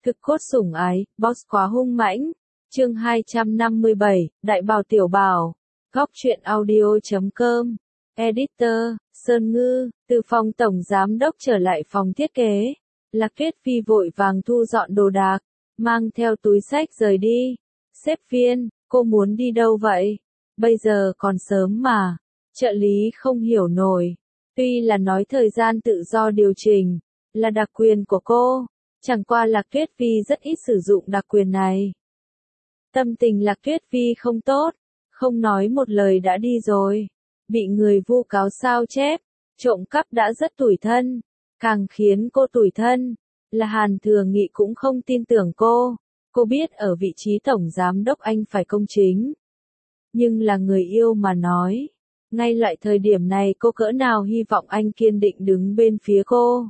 Thực cốt sủng ái, boss quá hung mãnh. Chương 257, Đại Bảo Tiểu Bảo. Góc truyện audio.com. Editor, Sơn Ngư. Từ phòng tổng giám đốc trở lại phòng thiết kế. Lạc Tuyết Phi vội vàng thu dọn đồ đạc, mang theo túi xách rời đi. Sếp Viên, cô muốn đi đâu vậy? Bây giờ còn sớm mà. Trợ lý không hiểu nổi. Tuy là nói thời gian tự do điều chỉnh, là đặc quyền của cô. Chẳng qua Lạc Tuyết Phi rất ít sử dụng đặc quyền này. Tâm tình Lạc Tuyết Phi không tốt, không nói một lời đã đi rồi. Bị người vu cáo sao chép, trộm cắp đã rất tủi thân. Càng khiến cô tủi thân, là Hàn Thừa Nghị cũng không tin tưởng cô. Cô biết ở vị trí tổng giám đốc anh phải công chính. Nhưng là người yêu mà nói. Ngay loại thời điểm này cô cỡ nào hy vọng anh kiên định đứng bên phía cô.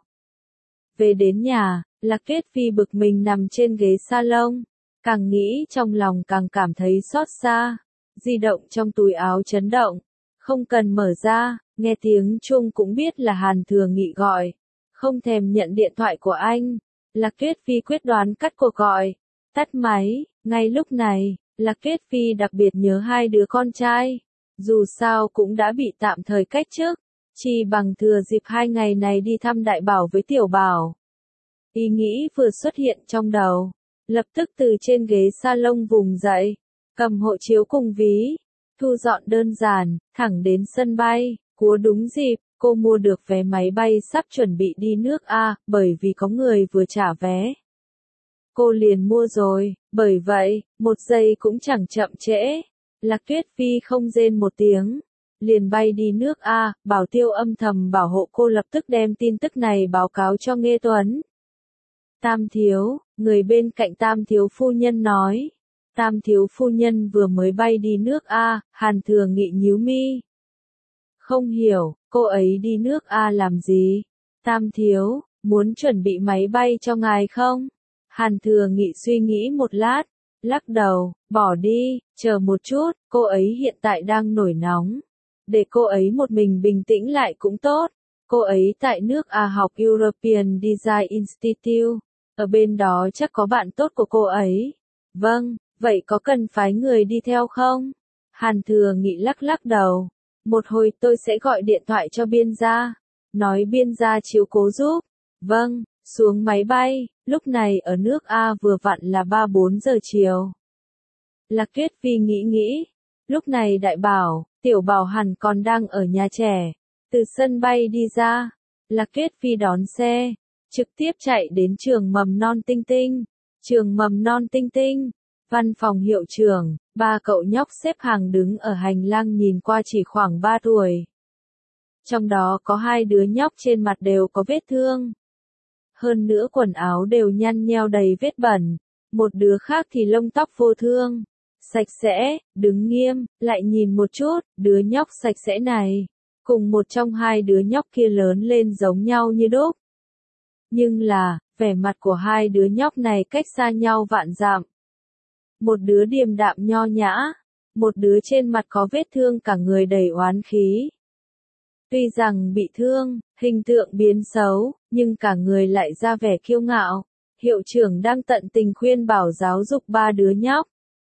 Về đến nhà, Lạc Tuyết Phi bực mình nằm trên ghế salon. Càng nghĩ trong lòng càng cảm thấy xót xa. Di động trong túi áo chấn động. Không cần mở ra, nghe tiếng chuông cũng biết là Hàn Thừa Nghị gọi. Không thèm nhận điện thoại của anh. Lạc Tuyết Phi quyết đoán cắt cuộc gọi. Tắt máy, ngay lúc này, Lạc Tuyết Phi đặc biệt nhớ hai đứa con trai. Dù sao cũng đã bị tạm thời cách chức. Chỉ bằng thừa dịp 2 ngày này đi thăm Đại Bảo với Tiểu Bảo. Ý nghĩ vừa xuất hiện trong đầu. Lập tức từ trên ghế salon vùng dậy. Cầm hộ chiếu cùng ví. Thu dọn đơn giản, thẳng đến sân bay. Cúa đúng dịp, cô mua được vé máy bay sắp chuẩn bị đi nước A, bởi vì có người vừa trả vé. Cô liền mua rồi, bởi vậy, 1 giây cũng chẳng chậm trễ. Lạc Tuyết Phi không rên một tiếng. Liền bay đi nước A, Bảo Tiêu âm thầm bảo hộ cô lập tức đem tin tức này báo cáo cho Nghê Tuấn. Tam thiếu, người bên cạnh Tam thiếu phu nhân nói. Tam thiếu phu nhân vừa mới bay đi nước A, Hàn Thừa Nghị nhíu mi. Không hiểu, cô ấy đi nước A làm gì? Tam thiếu, muốn chuẩn bị máy bay cho ngài không? Hàn Thừa Nghị suy nghĩ một lát, lắc đầu, bỏ đi, chờ một chút, cô ấy hiện tại đang nổi nóng. Để cô ấy một mình bình tĩnh lại cũng tốt. Cô ấy tại nước A học European Design Institute. Ở bên đó chắc có bạn tốt của cô ấy. Vâng, vậy có cần phái người đi theo không? Hàn Thừa Nghị lắc lắc đầu. Một hồi tôi sẽ gọi điện thoại cho Biên gia. Nói Biên gia chiếu cố giúp. Vâng, xuống máy bay. Lúc này ở nước A vừa vặn là 3-4 giờ chiều. Lạc Tuyết Phi nghĩ. Lúc này Đại Bảo, Tiểu Bảo hẳn còn đang ở nhà trẻ. Từ sân bay đi ra. Lạc Tuyết Phi đón xe. Trực tiếp chạy đến trường mầm non Tinh Tinh. Trường mầm non Tinh Tinh. Văn phòng hiệu trưởng, 3 cậu nhóc xếp hàng đứng ở hành lang nhìn qua chỉ khoảng 3 tuổi. Trong đó có 2 đứa nhóc trên mặt đều có vết thương. Hơn nữa quần áo đều nhăn nheo đầy vết bẩn. Một đứa khác thì lông tóc vô thương. Sạch sẽ, đứng nghiêm, lại nhìn một chút, đứa nhóc sạch sẽ này. Cùng một trong 2 đứa nhóc kia lớn lên giống nhau như đúc. Nhưng là, vẻ mặt của 2 đứa nhóc này cách xa nhau vạn dặm. Một đứa điềm đạm nho nhã, một đứa trên mặt có vết thương cả người đầy oán khí. Tuy rằng bị thương, hình tượng biến xấu, nhưng cả người lại ra vẻ kiêu ngạo. Hiệu trưởng đang tận tình khuyên bảo giáo dục 3 đứa nhóc.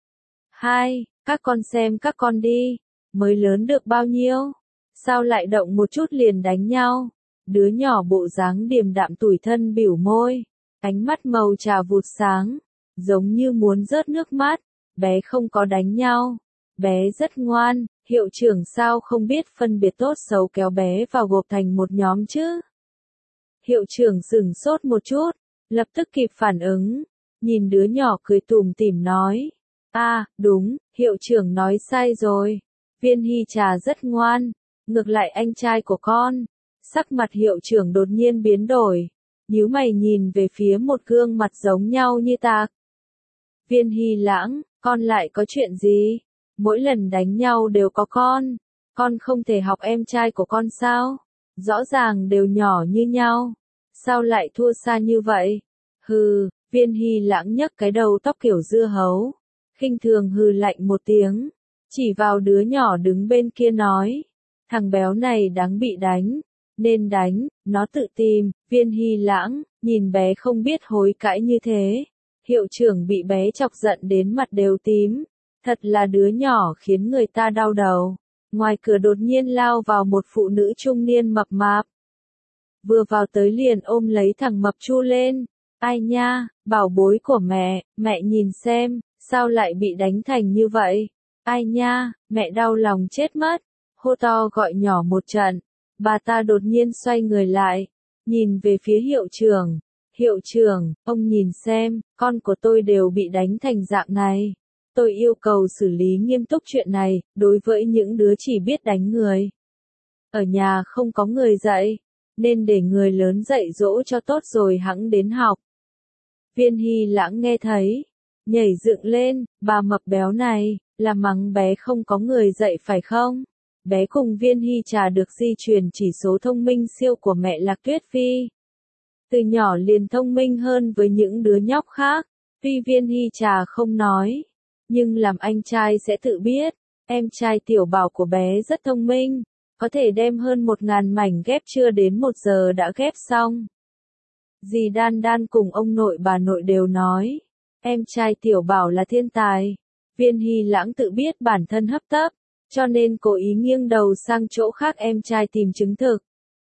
Các con xem các con đi, mới lớn được bao nhiêu? Sao lại động một chút liền đánh nhau? Đứa nhỏ bộ dáng điềm đạm tủi thân bỉu môi, ánh mắt màu trà vụt sáng, giống như muốn rớt nước mắt. Bé không có đánh nhau, bé rất ngoan, hiệu trưởng sao không biết phân biệt tốt xấu kéo bé vào gộp thành một nhóm chứ? Hiệu trưởng sửng sốt một chút, lập tức kịp phản ứng, nhìn đứa nhỏ cười tủm tỉm nói. Đúng, hiệu trưởng nói sai rồi. Viên Hy Trà rất ngoan, ngược lại anh trai của con. Sắc mặt hiệu trưởng đột nhiên biến đổi, nhíu mày nhìn về phía một gương mặt giống nhau như tạc. Viên Hy Lãng, con lại có chuyện gì? Mỗi lần đánh nhau đều có con không thể học em trai của con sao? Rõ ràng đều nhỏ như nhau, sao lại thua xa như vậy? Hừ, Viên Hy Lãng nhấc cái đầu tóc kiểu dưa hấu, khinh thường hừ lạnh một tiếng, chỉ vào đứa nhỏ đứng bên kia nói, thằng béo này đáng bị đánh, nên đánh, nó tự tìm. Viên Hy Lãng, nhìn bé không biết hối cãi như thế, Hiệu trưởng bị bé chọc giận đến mặt đều tím. Thật là đứa nhỏ khiến người ta đau đầu. Ngoài cửa đột nhiên lao vào một phụ nữ trung niên mập mạp. Vừa vào tới liền ôm lấy thằng mập Chu lên. Ai nha, bảo bối của mẹ nhìn xem, sao lại bị đánh thành như vậy? Ai nha, mẹ đau lòng chết mất. Hô to gọi nhỏ một trận. Bà ta đột nhiên xoay người lại, nhìn về phía hiệu trưởng. Hiệu trưởng, ông nhìn xem, con của tôi đều bị đánh thành dạng này. Tôi yêu cầu xử lý nghiêm túc chuyện này, đối với những đứa chỉ biết đánh người. Ở nhà không có người dạy, nên để người lớn dạy dỗ cho tốt rồi hẵng đến học. Viên Hy Lãng nghe thấy, nhảy dựng lên, bà mập béo này, là mắng bé không có người dạy phải không? Bé cùng Viên Hy Trà được di truyền chỉ số thông minh siêu của mẹ Lạc Tuyết Phi. Từ nhỏ liền thông minh hơn với những đứa nhóc khác, tuy Viên Hy Trà không nói, nhưng làm anh trai sẽ tự biết, em trai tiểu bảo của bé rất thông minh, có thể đem hơn 1000 mảnh ghép chưa đến 1 giờ đã ghép xong. Dì Đan Đan cùng ông nội bà nội đều nói, em trai tiểu bảo là thiên tài. Viên Hy Lãng tự biết bản thân hấp tấp, cho nên cố ý nghiêng đầu sang chỗ khác em trai tìm chứng thực.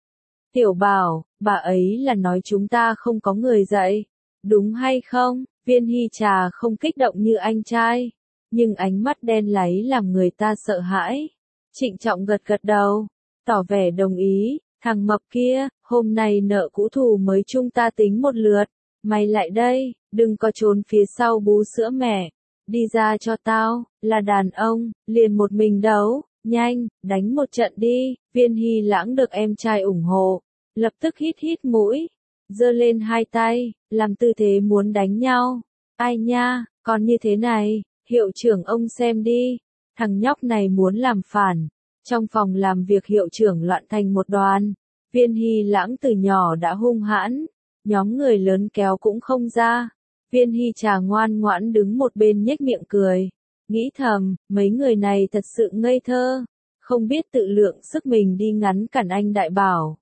Tiểu bảo, bà ấy là nói chúng ta không có người dạy, đúng hay không? Viên Hy Trà không kích động như anh trai, nhưng ánh mắt đen láy làm người ta sợ hãi. Trịnh trọng gật gật đầu, tỏ vẻ đồng ý. Thằng mập kia, hôm nay nợ cũ thù mới chúng ta tính một lượt. Mày lại đây, đừng có trốn phía sau bú sữa mẹ. Đi ra cho tao, là đàn ông, liền một mình đấu, nhanh, đánh một trận đi. Viên Hy Lãng được em trai ủng hộ, lập tức hít hít mũi, giơ lên hai tay, làm tư thế muốn đánh nhau. Ai nha, còn như thế này, hiệu trưởng ông xem đi, thằng nhóc này muốn làm phản. Trong phòng làm việc hiệu trưởng loạn thành một đoàn, Viên Hy Lãng từ nhỏ đã hung hãn, nhóm người lớn kéo cũng không ra. Viên Hy Trà ngoan ngoãn đứng một bên nhếch miệng cười, nghĩ thầm, mấy người này thật sự ngây thơ, không biết tự lượng sức mình đi ngắn cản anh Đại Bảo.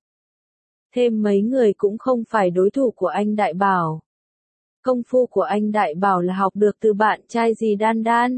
Thêm mấy người cũng không phải đối thủ của anh Đại Bảo. Công phu của anh Đại Bảo là học được từ bạn trai dì Đan Đan.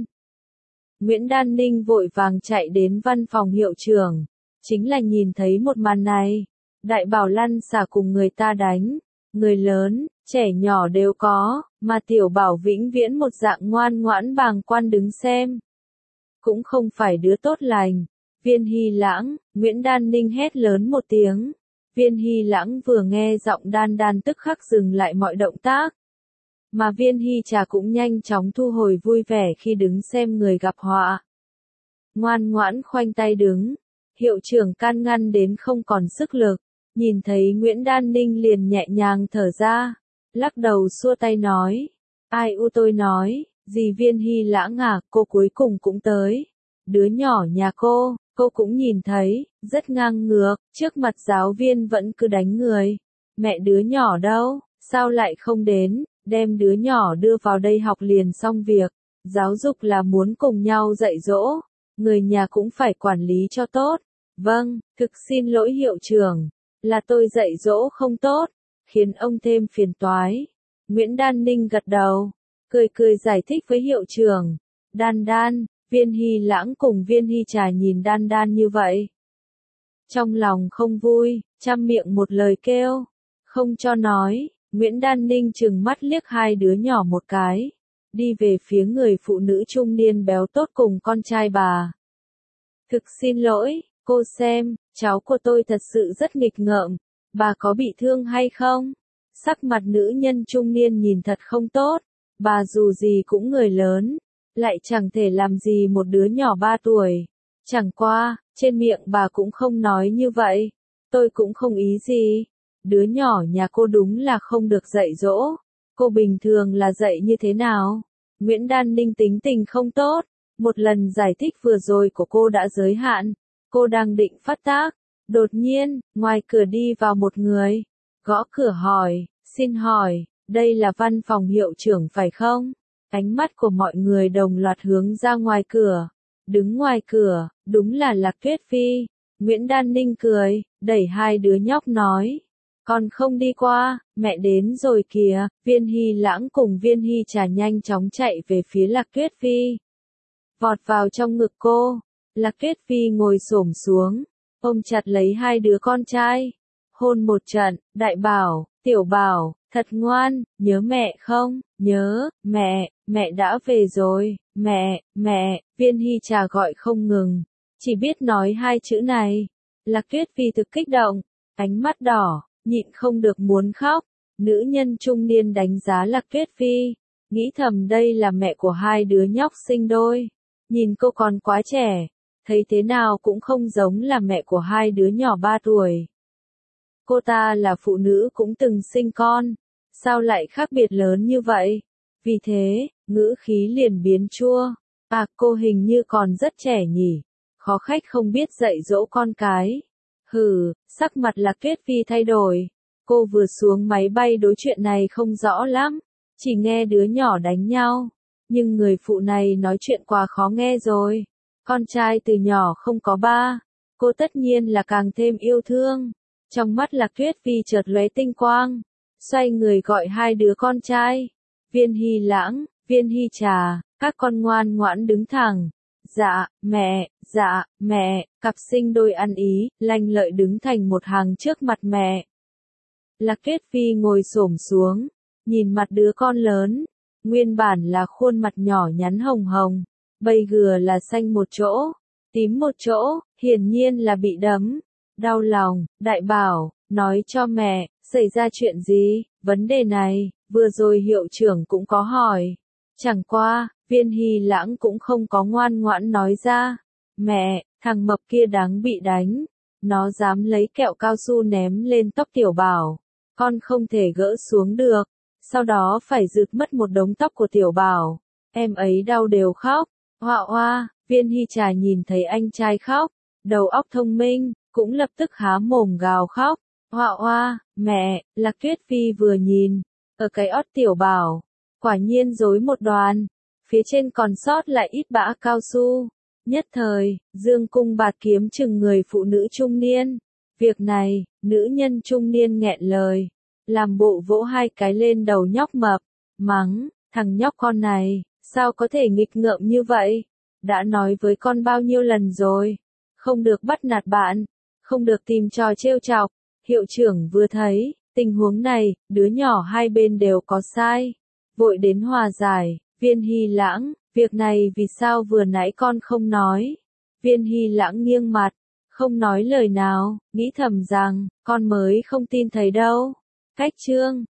Nguyễn Đan Ninh vội vàng chạy đến văn phòng hiệu trưởng, chính là nhìn thấy một màn này. Đại Bảo lăn xả cùng người ta đánh, người lớn, trẻ nhỏ đều có, mà tiểu bảo vĩnh viễn một dạng ngoan ngoãn bàng quan đứng xem. Cũng không phải đứa tốt lành. Viên Hy Lãng, Nguyễn Đan Ninh hét lớn một tiếng. Viên Hy Lãng vừa nghe giọng Đan Đan tức khắc dừng lại mọi động tác. Mà Viên Hy Trà cũng nhanh chóng thu hồi vui vẻ khi đứng xem người gặp họa. Ngoan ngoãn khoanh tay đứng, hiệu trưởng can ngăn đến không còn sức lực, nhìn thấy Nguyễn Đan Ninh liền nhẹ nhàng thở ra, lắc đầu xua tay nói, ai u tôi nói, dì Viên Hy Lãng à, cô cuối cùng cũng tới, đứa nhỏ nhà cô cũng nhìn thấy, rất ngang ngược, trước mặt giáo viên vẫn cứ đánh người, mẹ đứa nhỏ đâu, sao lại không đến? Đem đứa nhỏ đưa vào đây học liền xong việc, giáo dục là muốn cùng nhau dạy dỗ, người nhà cũng phải quản lý cho tốt. Vâng, thực xin lỗi hiệu trưởng, là tôi dạy dỗ không tốt, khiến ông thêm phiền toái. Nguyễn Đan Ninh gật đầu, cười cười giải thích với hiệu trưởng. Đan Đan, Viên Hy Lãng cùng Viên Hy Trà nhìn Đan Đan như vậy. Trong lòng không vui, trăm miệng một lời kêu, không cho nói. Nguyễn Đan Ninh trừng mắt liếc hai đứa nhỏ một cái, đi về phía người phụ nữ trung niên béo tốt cùng con trai bà. Thực xin lỗi, cô xem, cháu của tôi thật sự rất nghịch ngợm, bà có bị thương hay không? Sắc mặt nữ nhân trung niên nhìn thật không tốt, bà dù gì cũng người lớn, lại chẳng thể làm gì một đứa nhỏ 3 tuổi. Chẳng qua, trên miệng bà cũng không nói như vậy, tôi cũng không ý gì. Đứa nhỏ nhà cô đúng là không được dạy dỗ. Cô bình thường là dạy như thế nào? Nguyễn Đan Ninh tính tình không tốt. Một lần giải thích vừa rồi của cô đã giới hạn. Cô đang định phát tác. Đột nhiên, ngoài cửa đi vào một người. Gõ cửa hỏi, xin hỏi, đây là văn phòng hiệu trưởng phải không? Ánh mắt của mọi người đồng loạt hướng ra ngoài cửa. Đứng ngoài cửa, đúng là Lạc Tuyết Phi. Nguyễn Đan Ninh cười, đẩy hai đứa nhóc nói. Còn không đi qua, mẹ đến rồi kìa. Viên Hy Lãng cùng Viên Hy Trà nhanh chóng chạy về phía Lạc Tuyết Phi. Vọt vào trong ngực cô. Lạc Tuyết Phi ngồi xổm xuống, ôm chặt lấy hai đứa con trai. Hôn một trận, Đại Bảo, Tiểu Bảo, thật ngoan, nhớ mẹ không? Nhớ, mẹ đã về rồi, mẹ, Viên Hy Trà gọi không ngừng, chỉ biết nói hai chữ này. Lạc Tuyết Phi thực kích động, ánh mắt đỏ, nhịn không được muốn khóc. Nữ nhân trung niên đánh giá Lạc Tuyết Phi, nghĩ thầm đây là mẹ của hai đứa nhóc sinh đôi. Nhìn cô còn quá trẻ, thấy thế nào cũng không giống là mẹ của hai đứa nhỏ 3 tuổi. Cô ta là phụ nữ cũng từng sinh con, sao lại khác biệt lớn như vậy? Vì thế, ngữ khí liền biến chua. À, cô hình như còn rất trẻ nhỉ, khó khách không biết dạy dỗ con cái. Hừ, sắc mặt Lạc Tuyết Phi thay đổi. Cô vừa xuống máy bay đối chuyện này không rõ lắm, chỉ nghe đứa nhỏ đánh nhau. Nhưng người phụ này nói chuyện quá khó nghe rồi. Con trai từ nhỏ không có ba, cô tất nhiên là càng thêm yêu thương. Trong mắt Lạc Tuyết Phi chợt lóe tinh quang, xoay người gọi hai đứa con trai. Viên Hy Lãng, Viên Hy Trà, các con ngoan ngoãn đứng thẳng. Dạ, mẹ, cặp sinh đôi ăn ý, lanh lợi đứng thành một hàng trước mặt mẹ. Lạc Tuyết Phi ngồi xổm xuống, nhìn mặt đứa con lớn, nguyên bản là khuôn mặt nhỏ nhắn hồng hồng, bây giờ là xanh một chỗ, tím một chỗ, hiển nhiên là bị đấm. Đau lòng, Đại Bảo, nói cho mẹ, xảy ra chuyện gì? Vấn đề này, vừa rồi hiệu trưởng cũng có hỏi. Chẳng qua, Viên Hy Lãng cũng không có ngoan ngoãn nói ra. Mẹ, thằng mập kia đáng bị đánh. Nó dám lấy kẹo cao su ném lên tóc Tiểu Bảo. Con không thể gỡ xuống được. Sau đó phải rực mất một đống tóc của Tiểu Bảo. Em ấy đau đều khóc. Hoa hoa, Viên Hy Trà nhìn thấy anh trai khóc. Đầu óc thông minh, cũng lập tức há mồm gào khóc. Hoa hoa, mẹ, Lạc Tuyết Phi vừa nhìn, ở cái ót Tiểu Bảo, quả nhiên rối một đoàn, phía trên còn sót lại ít bã cao su. Nhất thời, dương cung bạt kiếm chừng người phụ nữ trung niên. Việc này, nữ nhân trung niên nghẹn lời, làm bộ vỗ hai cái lên đầu nhóc mập, mắng, thằng nhóc con này, sao có thể nghịch ngợm như vậy? Đã nói với con bao nhiêu lần rồi, không được bắt nạt bạn, không được tìm trò trêu chọc. Hiệu trưởng vừa thấy tình huống này, đứa nhỏ hai bên đều có sai, vội đến hòa giải. Viên Hy Lãng, việc này vì sao vừa nãy con không nói? Viên Hy Lãng nghiêng mặt, không nói lời nào, nghĩ thầm rằng, con mới không tin thấy đâu. Cách chương